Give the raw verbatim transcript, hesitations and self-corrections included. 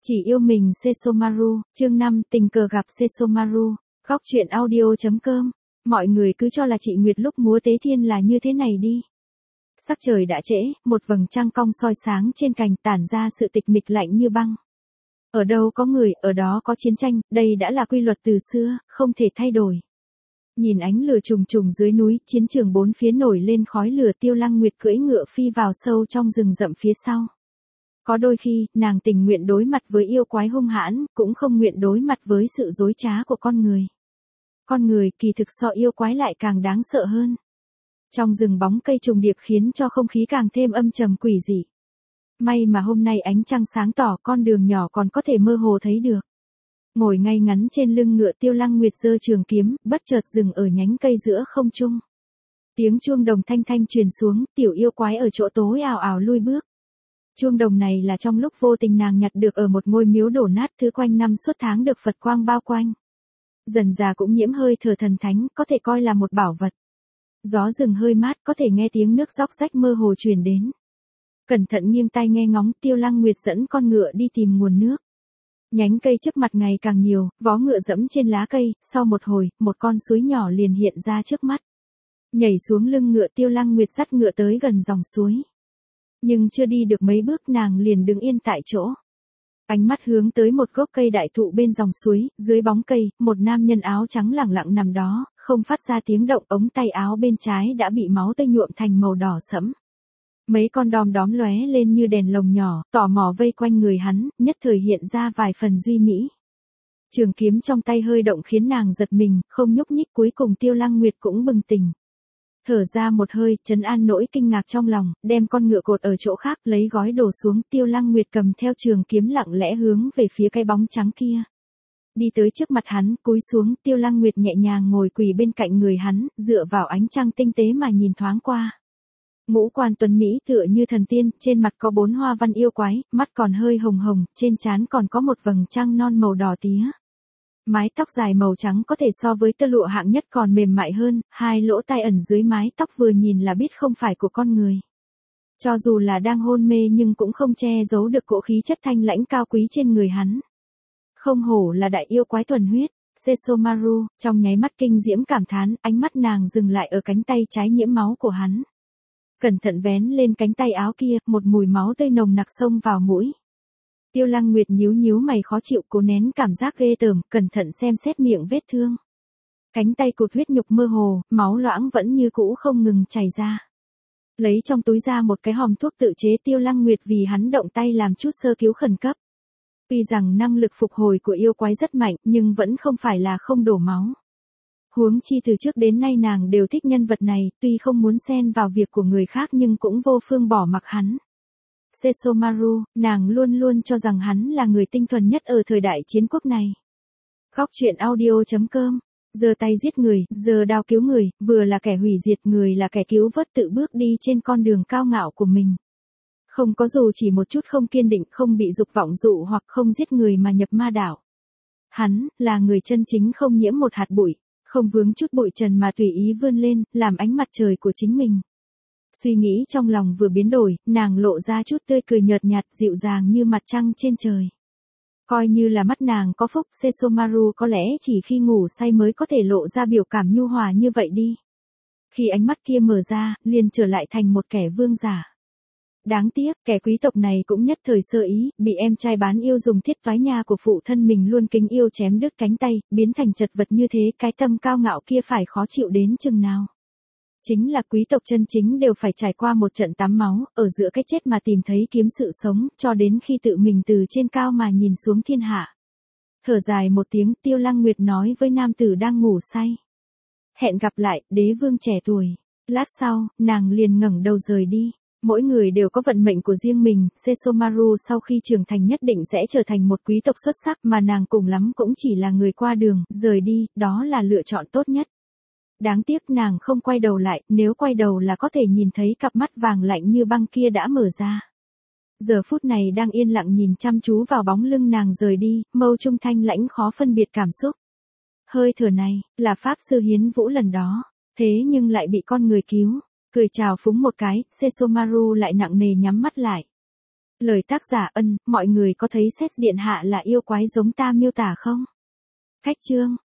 Chỉ yêu mình Sesomaru, chương năm, tình cờ gặp Sesomaru, góc truyện audio chấm com. Mọi người cứ cho là chị Nguyệt lúc múa tế thiên là như thế này đi. Sắc trời đã trễ, một vầng trăng cong soi sáng trên cành tản ra sự tịch mịch lạnh như băng. Ở đâu có người, ở đó có chiến tranh, đây đã là quy luật từ xưa, không thể thay đổi. Nhìn ánh lửa trùng trùng dưới núi, chiến trường bốn phía nổi lên khói lửa, Tiêu Lăng Nguyệt cưỡi ngựa phi vào sâu trong rừng rậm phía sau. Có đôi khi, nàng tình nguyện đối mặt với yêu quái hung hãn, cũng không nguyện đối mặt với sự dối trá của con người. Con người kỳ thực so yêu quái lại càng đáng sợ hơn. Trong rừng bóng cây trùng điệp khiến cho không khí càng thêm âm trầm quỷ dị. May mà hôm nay ánh trăng sáng tỏ, con đường nhỏ còn có thể mơ hồ thấy được. Ngồi ngay ngắn trên lưng ngựa, Tiêu Lăng Nguyệt giơ trường kiếm, bất chợt dừng ở nhánh cây giữa không trung. Tiếng chuông đồng thanh thanh truyền xuống, tiểu yêu quái ở chỗ tối ào ào lui bước. Chuông đồng này là trong lúc vô tình nàng nhặt được ở một ngôi miếu đổ nát, thứ quanh năm suốt tháng được Phật quang bao quanh. Dần già cũng nhiễm hơi thở thần thánh, có thể coi là một bảo vật. Gió rừng hơi mát, có thể nghe tiếng nước róc rách mơ hồ truyền đến. Cẩn thận nghiêng tai nghe ngóng, Tiêu Lăng Nguyệt dẫn con ngựa đi tìm nguồn nước. Nhánh cây trước mặt ngày càng nhiều, vó ngựa dẫm trên lá cây, sau một hồi, một con suối nhỏ liền hiện ra trước mắt. Nhảy xuống lưng ngựa, Tiêu Lăng Nguyệt dắt ngựa tới gần dòng suối. Nhưng chưa đi được mấy bước nàng liền đứng yên tại chỗ. Ánh mắt hướng tới một gốc cây đại thụ bên dòng suối, dưới bóng cây, một nam nhân áo trắng lẳng lặng nằm đó, không phát ra tiếng động, ống tay áo bên trái đã bị máu tươi nhuộm thành màu đỏ sẫm. Mấy con đom đóm lóe lên như đèn lồng nhỏ, tò mò vây quanh người hắn, nhất thời hiện ra vài phần duy mỹ. Trường kiếm trong tay hơi động khiến nàng giật mình, không nhúc nhích, cuối cùng Tiêu Lăng Nguyệt cũng bừng tỉnh. Thở ra một hơi, trấn an nỗi kinh ngạc trong lòng, đem con ngựa cột ở chỗ khác, lấy gói đổ xuống, Tiêu Lăng Nguyệt cầm theo trường kiếm lặng lẽ hướng về phía cái bóng trắng kia. Đi tới trước mặt hắn, cúi xuống, Tiêu Lăng Nguyệt nhẹ nhàng ngồi quỳ bên cạnh người hắn, dựa vào ánh trăng tinh tế mà nhìn thoáng qua. Ngũ quan tuấn mỹ tựa như thần tiên, trên mặt có bốn hoa văn yêu quái, mắt còn hơi hồng hồng, trên trán còn có một vầng trăng non màu đỏ tía. Mái tóc dài màu trắng có thể so với tơ lụa hạng nhất còn mềm mại hơn, hai lỗ tai ẩn dưới mái tóc vừa nhìn là biết không phải của con người. Cho dù là đang hôn mê nhưng cũng không che giấu được cỗ khí chất thanh lãnh cao quý trên người hắn. Không hổ là đại yêu quái thuần huyết, Sesomaru, trong nháy mắt kinh diễm cảm thán, ánh mắt nàng dừng lại ở cánh tay trái nhiễm máu của hắn. Cẩn thận vén lên cánh tay áo kia, một mùi máu tươi nồng nặc xông vào mũi. Tiêu Lăng Nguyệt nhíu nhíu mày khó chịu, cố nén cảm giác ghê tởm, cẩn thận xem xét miệng vết thương. Cánh tay cụt huyết nhục mơ hồ, máu loãng vẫn như cũ không ngừng chảy ra. Lấy trong túi ra một cái hòm thuốc tự chế, Tiêu Lăng Nguyệt vì hắn động tay làm chút sơ cứu khẩn cấp. Tuy rằng năng lực phục hồi của yêu quái rất mạnh, nhưng vẫn không phải là không đổ máu. Huống chi từ trước đến nay nàng đều thích nhân vật này, tuy không muốn xen vào việc của người khác nhưng cũng vô phương bỏ mặc hắn. Sesomaru, nàng luôn luôn cho rằng hắn là người tinh thuần nhất ở thời đại chiến quốc này. Góc truyện audio chấm com, giơ tay giết người, giơ đao cứu người, vừa là kẻ hủy diệt, người là kẻ cứu vớt, tự bước đi trên con đường cao ngạo của mình. Không có dù chỉ một chút không kiên định, không bị dục vọng dụ hoặc không giết người mà nhập ma đảo. Hắn, là người chân chính không nhiễm một hạt bụi, không vướng chút bụi trần mà tùy ý vươn lên, làm ánh mặt trời của chính mình. Suy nghĩ trong lòng vừa biến đổi, nàng lộ ra chút tươi cười nhợt nhạt dịu dàng như mặt trăng trên trời. Coi như là mắt nàng có phúc, Sesomaru có lẽ chỉ khi ngủ say mới có thể lộ ra biểu cảm nhu hòa như vậy đi. Khi ánh mắt kia mở ra, liền trở lại thành một kẻ vương giả. Đáng tiếc, kẻ quý tộc này cũng nhất thời sơ ý, bị em trai bán yêu dùng thiết toái nha của phụ thân mình luôn kính yêu chém đứt cánh tay, biến thành chật vật như thế, cái tâm cao ngạo kia phải khó chịu đến chừng nào. Chính là quý tộc chân chính đều phải trải qua một trận tắm máu, ở giữa cái chết mà tìm thấy kiếm sự sống, cho đến khi tự mình từ trên cao mà nhìn xuống thiên hạ. Thở dài một tiếng, Tiêu Lăng Nguyệt nói với nam tử đang ngủ say. Hẹn gặp lại, đế vương trẻ tuổi. Lát sau, nàng liền ngẩng đầu rời đi. Mỗi người đều có vận mệnh của riêng mình, Sesomaru sau khi trưởng thành nhất định sẽ trở thành một quý tộc xuất sắc, mà nàng cùng lắm cũng chỉ là người qua đường, rời đi, đó là lựa chọn tốt nhất. Đáng tiếc nàng không quay đầu lại, nếu quay đầu là có thể nhìn thấy cặp mắt vàng lạnh như băng kia đã mở ra. Giờ phút này đang yên lặng nhìn chăm chú vào bóng lưng nàng rời đi, mâu trung thanh lãnh khó phân biệt cảm xúc. Hơi thở này, là pháp sư Hiến Vũ lần đó, thế nhưng lại bị con người cứu. Cười chào phúng một cái, Sesomaru lại nặng nề nhắm mắt lại. Lời tác giả Ân, mọi người có thấy Seth điện hạ là yêu quái giống ta miêu tả không? Khách chương,